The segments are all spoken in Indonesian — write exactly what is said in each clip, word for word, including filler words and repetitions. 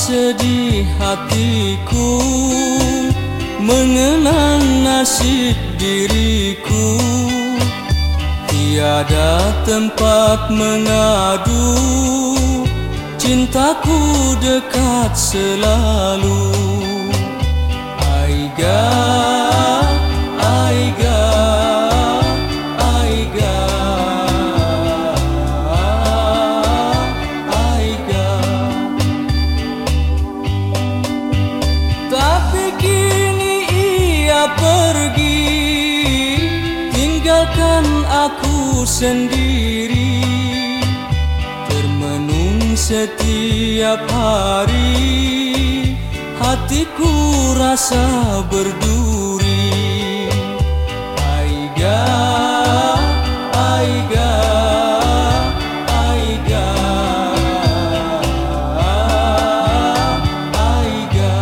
sedih hatiku mengenang nasib diriku. Tiada tempat mengadu, cintaku dekat selalu. Aiga, Aiga, Aiga, Aiga. Tapi kini ia pergi, tinggalkan aku sendiri, termenung setiap hari, hatiku rasa berduri. Aiga, Aiga, Aiga, Aiga.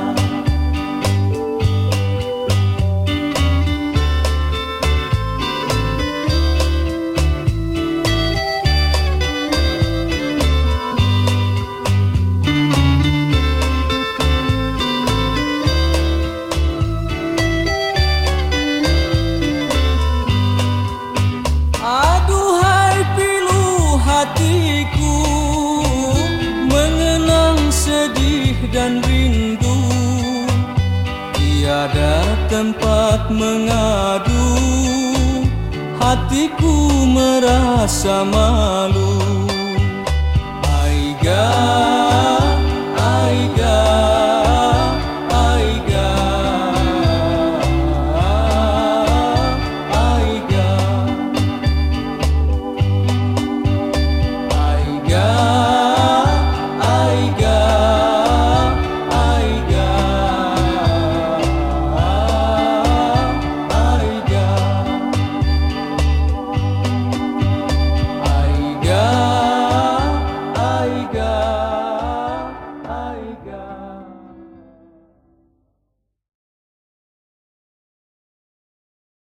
Hatiku mengenang sedih dan rindu, tiada tempat mengadu, hatiku merasa malu. Aiga,